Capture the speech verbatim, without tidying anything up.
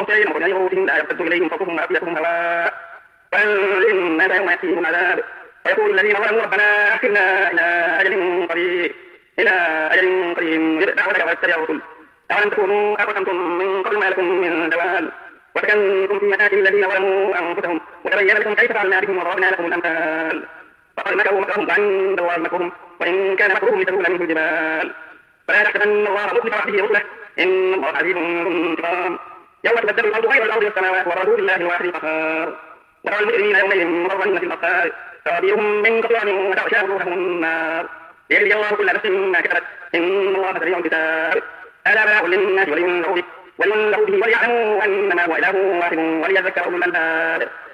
مهطعين مقنعي رؤوسهم لا يرتد إليهم صوتهم وأفئدتهم هواء وأنذر الناس يوم يأتيهم العذاب ويقول الذين ظلموا ربنا أخرنا إلى أجل قريب إلى أجل قريب نجب دعوتك واتبع الرسل أولم تكونوا أقسمتم من قبل ما لكم من زوال وسكنتم في مساكن الذين ظلموا أنفسهم وتبين لكم كيف فعلنا بهم وضربنا لكم الأمثال فقد مكروا مكرهم وعند الله مكرهم وإن كان مكرهم لتزول منه الجبال فلا تحسبن الله مخلف وعده رسله إن الله عزيز ذو انتقام يوم تبدل الأرض غير الأرض والسماوات وبرزوا لله الواحد القهار وترى المجرمين يومئذ مقرنين في الأصفاد سرابيلهم من قطران وتغشى وجوههم النار ليجزي الله كل نفس ما كسبت إن الله سريع الحساب هذا بلاغ للناس ولينذروا به ولينذروا به وليعلموا أنما هو إله واحد وليذكر أولو الألباب